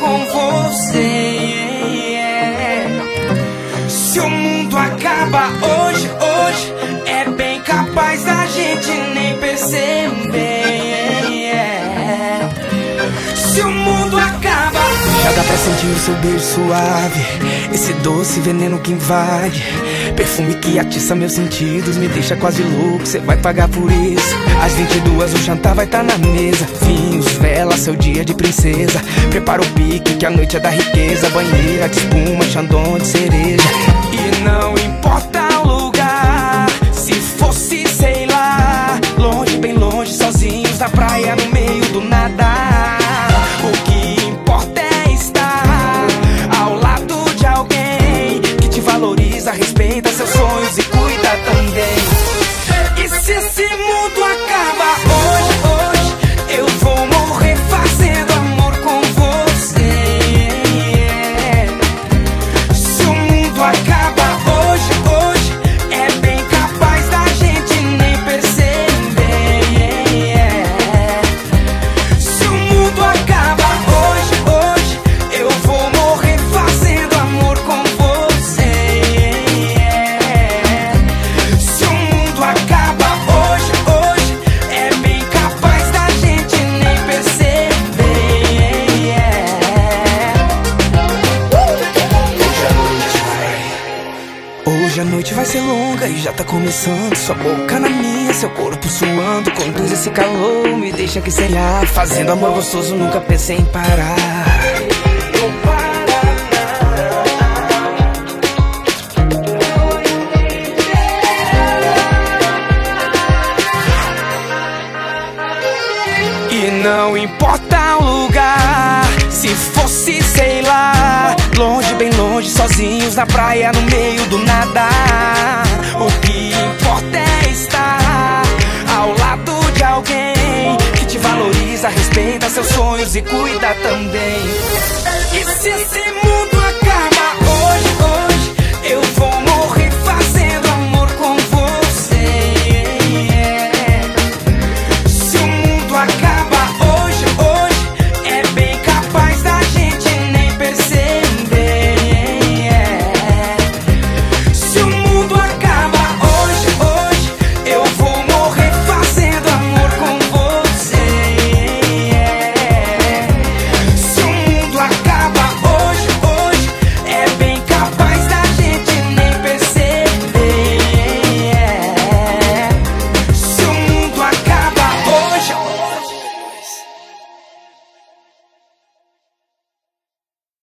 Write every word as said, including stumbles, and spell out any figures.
com você. Se o mundo acaba hoje, hoje, é bem capaz da gente nem perceber. Se o mundo acaba, já dá pra sentir o seu beijo suave, esse doce veneno que invade, perfume que atiça meus sentidos, me deixa quase louco, cê vai pagar por isso. Às vinte e duas o jantar vai tá na mesa, vinhos, vela, seu dia de princesa. Prepara o pique que a noite é da riqueza, banheira de espuma, chandon de cereja. E não importa o lugar, se fosse, sei lá, longe, bem longe, sozinhos na praia, no meio do nada. O que importa é estar ao lado de alguém que te valoriza, respeita seus sonhos e cuida também. E se esse mundo acaba hoje, hoje, eu vou morrer fazendo amor com você. Se o mundo acaba hoje, hoje, é bem capaz da gente nem perceber. Se o mundo acaba hoje, hoje, eu vou morrer fazendo amor com você. Se o mundo acaba hoje, hoje, é bem capaz da gente nem perceber. Hoje a noite vai ser longa e já tá começando. Sua boca na minha, seu corpo suando, conduz esse calor, me deixa aqui sem ar. Fazendo amor gostoso, nunca pensei em parar. E não importa o lugar, se fosse, sei lá, longe, bem longe, sozinhos na praia, no meio do nada. O que importa é estar ao lado de alguém que te valoriza, respeita seus sonhos e cuida também. E se esse mundo